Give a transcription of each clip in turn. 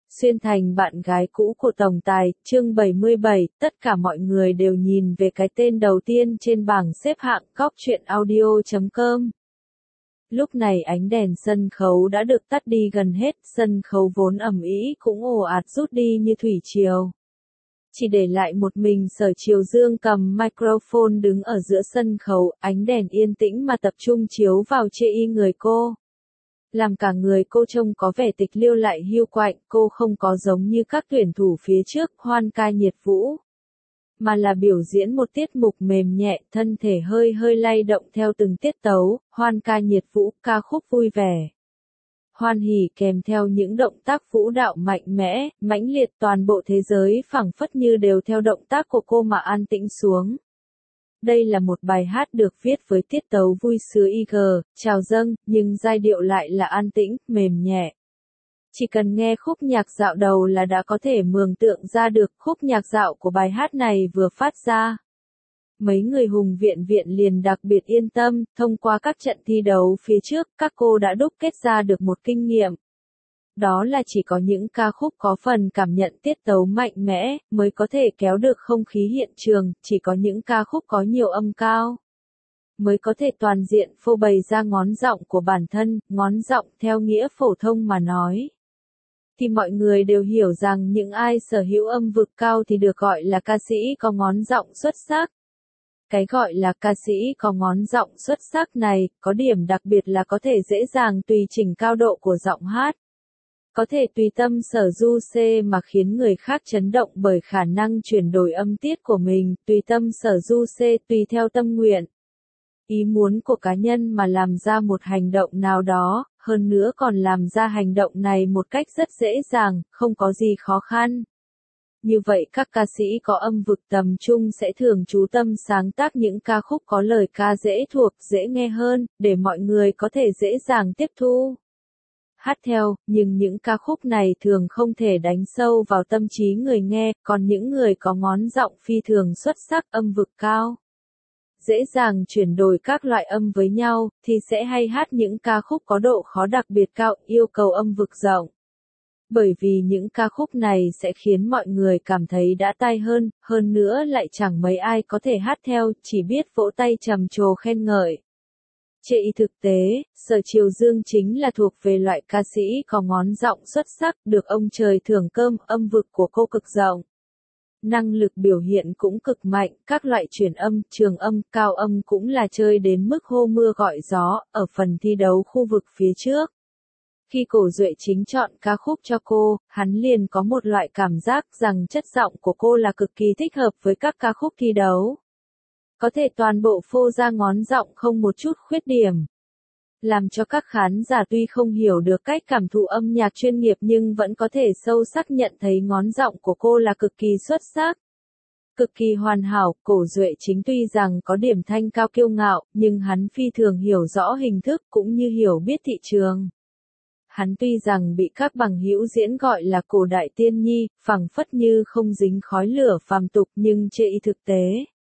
Xuyên thành bạn gái cũ của tổng tài, chương 77, tất cả mọi người đều nhìn về cái tên đầu tiên trên bảng xếp hạng Cóc Truyện Audio.com. Lúc này ánh đèn sân khấu đã được tắt đi gần hết, sân khấu vốn ầm ĩ cũng ồ ạt rút đi như thủy triều. Chỉ để lại một mình Sở Triều Dương cầm microphone đứng ở giữa sân khấu, ánh đèn yên tĩnh mà tập trung chiếu vào chê y người cô. Làm cả người cô trông có vẻ tịch liêu lại hiu quạnh, cô không có giống như các tuyển thủ phía trước hoan ca nhiệt vũ, mà là biểu diễn một tiết mục mềm nhẹ, thân thể hơi hơi lay động theo từng tiết tấu, hoan ca nhiệt vũ, ca khúc vui vẻ. Hoan hỉ kèm theo những động tác vũ đạo mạnh mẽ, mãnh liệt, toàn bộ thế giới phảng phất như đều theo động tác của cô mà an tĩnh xuống. Đây là một bài hát được viết với tiết tấu vui sướng trào dâng, nhưng giai điệu lại là an tĩnh, mềm nhẹ. Chỉ cần nghe khúc nhạc dạo đầu là đã có thể mường tượng ra được khúc nhạc dạo của bài hát này vừa phát ra. Mấy người hùng viện liền đặc biệt yên tâm, thông qua các trận thi đấu phía trước, các cô đã đúc kết ra được một kinh nghiệm. Đó là chỉ có những ca khúc có phần cảm nhận tiết tấu mạnh mẽ, mới có thể kéo được không khí hiện trường, chỉ có những ca khúc có nhiều âm cao, mới có thể toàn diện phô bày ra ngón giọng của bản thân, ngón giọng theo nghĩa phổ thông mà nói. Thì mọi người đều hiểu rằng những ai sở hữu âm vực cao thì được gọi là ca sĩ có ngón giọng xuất sắc. Cái gọi là ca sĩ có ngón giọng xuất sắc này, có điểm đặc biệt là có thể dễ dàng tùy chỉnh cao độ của giọng hát. Có thể tùy tâm sở du xê mà khiến người khác chấn động bởi khả năng chuyển đổi âm tiết của mình, tùy tâm sở du xê tùy theo tâm nguyện, ý muốn của cá nhân mà làm ra một hành động nào đó, hơn nữa còn làm ra hành động này một cách rất dễ dàng, không có gì khó khăn. Như vậy các ca sĩ có âm vực tầm trung sẽ thường chú tâm sáng tác những ca khúc có lời ca dễ thuộc, dễ nghe hơn, để mọi người có thể dễ dàng tiếp thu, hát theo, nhưng những ca khúc này thường không thể đánh sâu vào tâm trí người nghe, còn những người có ngón giọng phi thường xuất sắc, âm vực cao, dễ dàng chuyển đổi các loại âm với nhau, thì sẽ hay hát những ca khúc có độ khó đặc biệt cao, yêu cầu âm vực rộng. Bởi vì những ca khúc này sẽ khiến mọi người cảm thấy đã tai hơn nữa lại chẳng mấy ai có thể hát theo, chỉ biết vỗ tay trầm trồ khen ngợi. Chê y thực tế, Sở Triều Dương chính là thuộc về loại ca sĩ có ngón giọng xuất sắc, được ông trời thưởng cơm, âm vực của cô cực rộng. Năng lực biểu hiện cũng cực mạnh, các loại chuyển âm, trường âm, cao âm cũng là chơi đến mức hô mưa gọi gió, ở phần thi đấu khu vực phía trước. Khi Cổ Duệ Chính chọn ca khúc cho cô, hắn liền có một loại cảm giác rằng chất giọng của cô là cực kỳ thích hợp với các ca khúc thi đấu. Có thể toàn bộ phô ra ngón giọng không một chút khuyết điểm. Làm cho các khán giả tuy không hiểu được cách cảm thụ âm nhạc chuyên nghiệp nhưng vẫn có thể sâu sắc nhận thấy ngón giọng của cô là cực kỳ xuất sắc. Cực kỳ hoàn hảo, Cổ Duệ Chính tuy rằng có điểm thanh cao kiêu ngạo, nhưng hắn phi thường hiểu rõ hình thức cũng như hiểu biết thị trường. Hắn tuy rằng bị các bằng hữu diễn gọi là cổ đại tiên nhi, phảng phất như không dính khói lửa phàm tục nhưng chê y thực tế.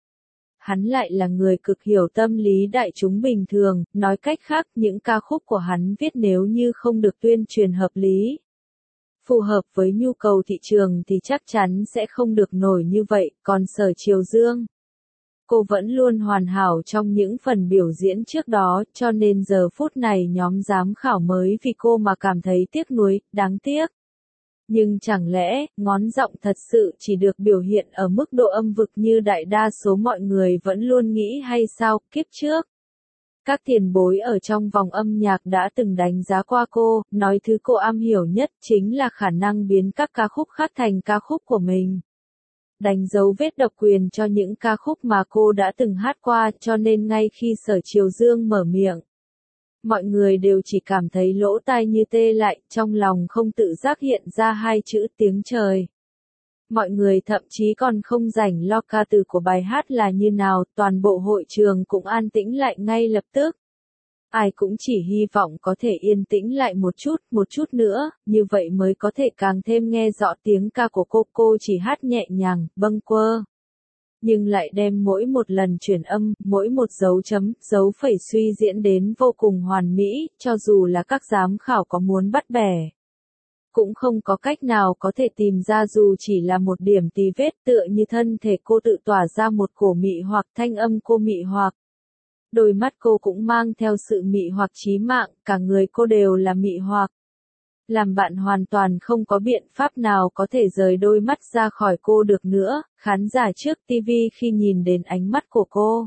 Hắn lại là người cực hiểu tâm lý đại chúng bình thường, nói cách khác những ca khúc của hắn viết nếu như không được tuyên truyền hợp lý, phù hợp với nhu cầu thị trường thì chắc chắn sẽ không được nổi như vậy, còn Sở Triều Dương, cô vẫn luôn hoàn hảo trong những phần biểu diễn trước đó, cho nên giờ phút này nhóm giám khảo mới vì cô mà cảm thấy tiếc nuối, đáng tiếc. Nhưng chẳng lẽ, ngón giọng thật sự chỉ được biểu hiện ở mức độ âm vực như đại đa số mọi người vẫn luôn nghĩ hay sao, kiếp trước? Các tiền bối ở trong vòng âm nhạc đã từng đánh giá qua cô, nói thứ cô am hiểu nhất chính là khả năng biến các ca khúc khác thành ca khúc của mình. Đánh dấu vết độc quyền cho những ca khúc mà cô đã từng hát qua, cho nên ngay khi Sở Triều Dương mở miệng, mọi người đều chỉ cảm thấy lỗ tai như tê lại, trong lòng không tự giác hiện ra hai chữ tiếng trời. Mọi người thậm chí còn không rảnh lo ca từ của bài hát là như nào, toàn bộ hội trường cũng an tĩnh lại ngay lập tức. Ai cũng chỉ hy vọng có thể yên tĩnh lại một chút nữa, như vậy mới có thể càng thêm nghe rõ tiếng ca của cô chỉ hát nhẹ nhàng, bâng quơ. Nhưng lại đem mỗi một lần chuyển âm, mỗi một dấu chấm, dấu phẩy suy diễn đến vô cùng hoàn mỹ, cho dù là các giám khảo có muốn bắt bẻ. Cũng không có cách nào có thể tìm ra dù chỉ là một điểm tì vết, tựa như thân thể cô tự tỏa ra một cổ mị hoặc, thanh âm cô mị hoặc. Đôi mắt cô cũng mang theo sự mị hoặc chí mạng, cả người cô đều là mị hoặc. Làm bạn hoàn toàn không có biện pháp nào có thể rời đôi mắt ra khỏi cô được nữa, khán giả trước TV khi nhìn đến ánh mắt của cô.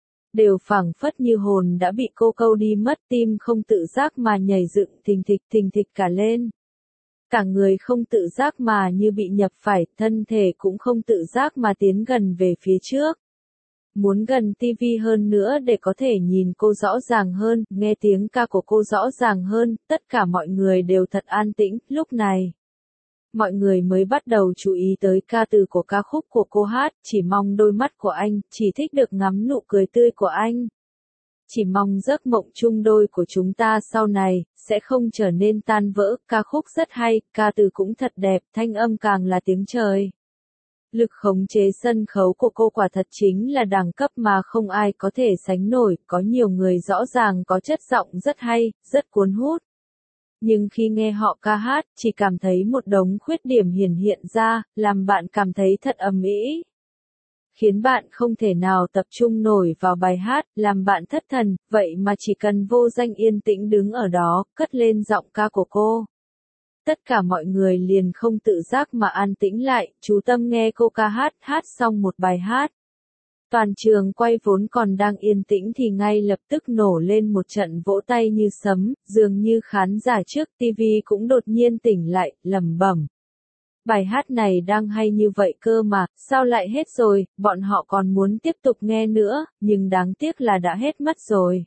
Đều phảng phất như hồn đã bị cô câu đi mất, tim không tự giác mà nhảy dựng thình thịch cả lên. Cả người không tự giác mà như bị nhập phải, thân thể cũng không tự giác mà tiến gần về phía trước. Muốn gần TV hơn nữa để có thể nhìn cô rõ ràng hơn, nghe tiếng ca của cô rõ ràng hơn, tất cả mọi người đều thật an tĩnh, lúc này. Mọi người mới bắt đầu chú ý tới ca từ của ca khúc của cô hát, chỉ mong đôi mắt của anh, chỉ thích được ngắm nụ cười tươi của anh. Chỉ mong giấc mộng chung đôi của chúng ta sau này, sẽ không trở nên tan vỡ, ca khúc rất hay, ca từ cũng thật đẹp, thanh âm càng là tiếng trời. Lực khống chế sân khấu của cô quả thật chính là đẳng cấp mà không ai có thể sánh nổi, có nhiều người rõ ràng có chất giọng rất hay, rất cuốn hút. Nhưng khi nghe họ ca hát, chỉ cảm thấy một đống khuyết điểm hiển hiện ra, làm bạn cảm thấy thật ầm ĩ. Khiến bạn không thể nào tập trung nổi vào bài hát, làm bạn thất thần, vậy mà chỉ cần vô danh yên tĩnh đứng ở đó, cất lên giọng ca của cô. Tất cả mọi người liền không tự giác mà an tĩnh lại, chú tâm nghe cô ca hát, hát xong một bài hát. Toàn trường quay vốn còn đang yên tĩnh thì ngay lập tức nổ lên một trận vỗ tay như sấm, dường như khán giả trước TV cũng đột nhiên tỉnh lại, lẩm bẩm. Bài hát này đang hay như vậy cơ mà, sao lại hết rồi, bọn họ còn muốn tiếp tục nghe nữa, nhưng đáng tiếc là đã hết mất rồi.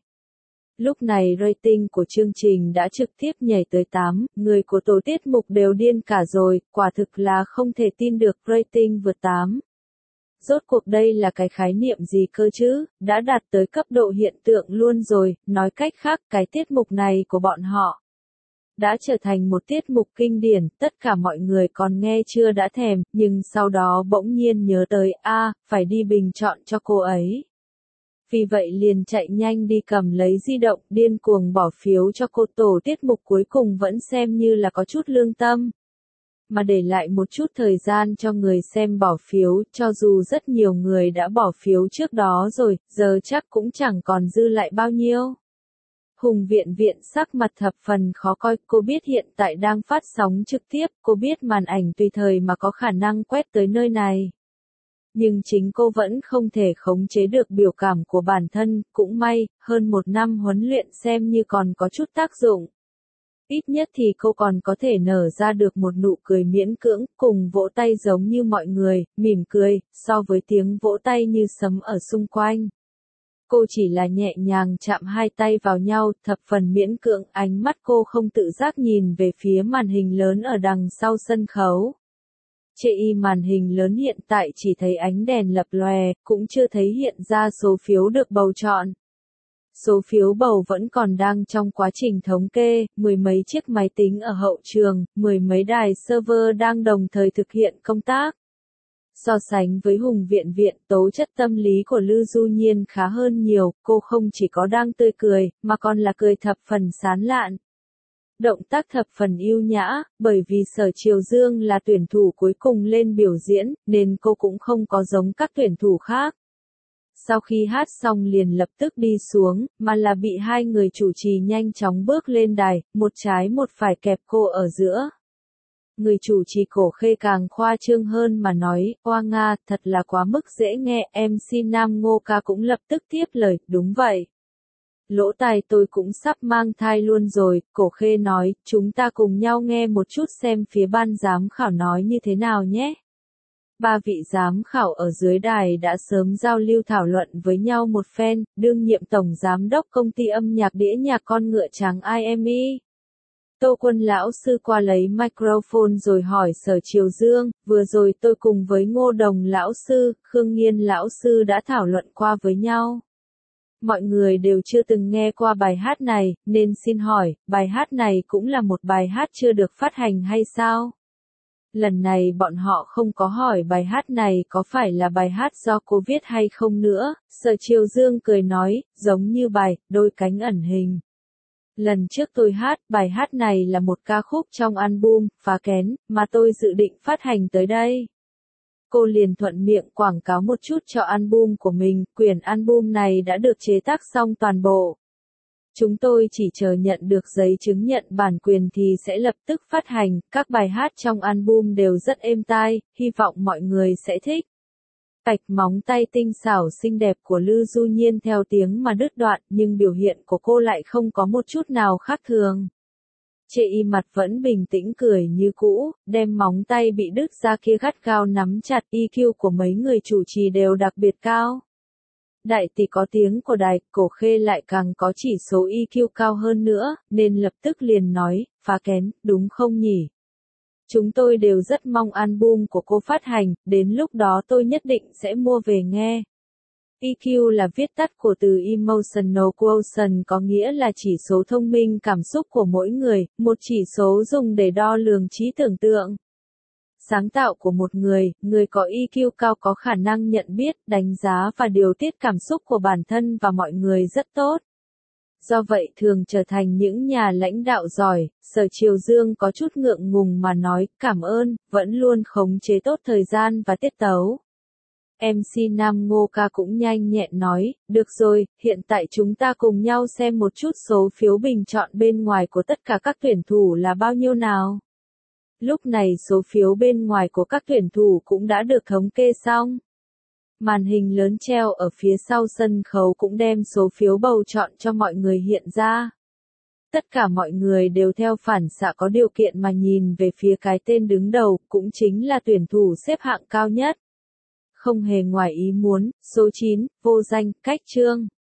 Lúc này rating của chương trình đã trực tiếp nhảy tới 8, người của tổ tiết mục đều điên cả rồi, quả thực là không thể tin được rating vượt 8. Rốt cuộc đây là cái khái niệm gì cơ chứ, đã đạt tới cấp độ hiện tượng luôn rồi, nói cách khác cái tiết mục này của bọn họ đã trở thành một tiết mục kinh điển, tất cả mọi người còn nghe chưa đã thèm, nhưng sau đó bỗng nhiên nhớ tới, phải đi bình chọn cho cô ấy. Vì vậy liền chạy nhanh đi cầm lấy di động, điên cuồng bỏ phiếu cho cô, tổ tiết mục cuối cùng vẫn xem như là có chút lương tâm. Mà để lại một chút thời gian cho người xem bỏ phiếu, cho dù rất nhiều người đã bỏ phiếu trước đó rồi, giờ chắc cũng chẳng còn dư lại bao nhiêu. Hùng Viện Viện sắc mặt thập phần khó coi, cô biết hiện tại đang phát sóng trực tiếp, cô biết màn ảnh tùy thời mà có khả năng quét tới nơi này. Nhưng chính cô vẫn không thể khống chế được biểu cảm của bản thân, cũng may, hơn một năm huấn luyện xem như còn có chút tác dụng. Ít nhất thì cô còn có thể nở ra được một nụ cười miễn cưỡng, cùng vỗ tay giống như mọi người, mỉm cười, so với tiếng vỗ tay như sấm ở xung quanh. Cô chỉ là nhẹ nhàng chạm hai tay vào nhau, thập phần miễn cưỡng, ánh mắt cô không tự giác nhìn về phía màn hình lớn ở đằng sau sân khấu. Trên màn hình lớn hiện tại chỉ thấy ánh đèn lập lòe, cũng chưa thấy hiện ra số phiếu được bầu chọn. Số phiếu bầu vẫn còn đang trong quá trình thống kê, mười mấy chiếc máy tính ở hậu trường, mười mấy đài server đang đồng thời thực hiện công tác. So sánh với Hùng Viện Viện, tố chất tâm lý của Lư Du Nhiên khá hơn nhiều, cô không chỉ có đang tươi cười, mà còn là cười thập phần sán lạn. Động tác thập phần yêu nhã, bởi vì Sở Triều Dương là tuyển thủ cuối cùng lên biểu diễn, nên cô cũng không có giống các tuyển thủ khác. Sau khi hát xong liền lập tức đi xuống, mà là bị hai người chủ trì nhanh chóng bước lên đài, một trái một phải kẹp cô ở giữa. Người chủ trì Cổ Khê càng khoa trương hơn mà nói, oa Nga, thật là quá mức dễ nghe, MC Nam Ngô Ca cũng lập tức tiếp lời, đúng vậy. Lỗ tai tôi cũng sắp mang thai luôn rồi, Cổ Khê nói, chúng ta cùng nhau nghe một chút xem phía ban giám khảo nói như thế nào nhé. Ba vị giám khảo ở dưới đài đã sớm giao lưu thảo luận với nhau một phen, đương nhiệm tổng giám đốc công ty âm nhạc đĩa nhạc con ngựa trắng IME. Tô Quân lão sư qua lấy microphone rồi hỏi Sở Triều Dương, vừa rồi tôi cùng với Ngô Đồng lão sư, Khương Nghiên lão sư đã thảo luận qua với nhau. Mọi người đều chưa từng nghe qua bài hát này, nên xin hỏi, bài hát này cũng là một bài hát chưa được phát hành hay sao? Lần này bọn họ không có hỏi bài hát này có phải là bài hát do cô viết hay không nữa, Sở Triều Dương cười nói, giống như bài, đôi cánh ẩn hình. Lần trước tôi hát, bài hát này là một ca khúc trong album Phá Kén mà tôi dự định phát hành tới đây. Cô liền thuận miệng quảng cáo một chút cho album của mình, quyển album này đã được chế tác xong toàn bộ. Chúng tôi chỉ chờ nhận được giấy chứng nhận bản quyền thì sẽ lập tức phát hành, các bài hát trong album đều rất êm tai, hy vọng mọi người sẽ thích. Cạch móng tay tinh xảo xinh đẹp của Lư Du Nhiên theo tiếng mà đứt đoạn, nhưng biểu hiện của cô lại không có một chút nào khác thường. Chê y mặt vẫn bình tĩnh cười như cũ, đem móng tay bị đứt ra kia gắt gao nắm chặt. EQ của mấy người chủ trì đều đặc biệt cao. Đại tỷ có tiếng của đài, Cổ Khê lại càng có chỉ số EQ cao hơn nữa, nên lập tức liền nói, Phá Kén, đúng không nhỉ? Chúng tôi đều rất mong album của cô phát hành, đến lúc đó tôi nhất định sẽ mua về nghe. EQ là viết tắt của từ Emotional Quotient, có nghĩa là chỉ số thông minh cảm xúc của mỗi người, một chỉ số dùng để đo lường trí tưởng tượng. Sáng tạo của một người có EQ cao có khả năng nhận biết, đánh giá và điều tiết cảm xúc của bản thân và mọi người rất tốt. Do vậy thường trở thành những nhà lãnh đạo giỏi. Sở Triều Dương có chút ngượng ngùng mà nói, cảm ơn, vẫn luôn khống chế tốt thời gian và tiết tấu. MC Nam Ngô Ca cũng nhanh nhẹn nói, được rồi, hiện tại chúng ta cùng nhau xem một chút số phiếu bình chọn bên ngoài của tất cả các tuyển thủ là bao nhiêu nào. Lúc này số phiếu bên ngoài của các tuyển thủ cũng đã được thống kê xong. Màn hình lớn treo ở phía sau sân khấu cũng đem số phiếu bầu chọn cho mọi người hiện ra. Tất cả mọi người đều theo phản xạ có điều kiện mà nhìn về phía cái tên đứng đầu, cũng chính là tuyển thủ xếp hạng cao nhất. Không hề ngoài ý muốn, số 9, vô danh, Cách Trương.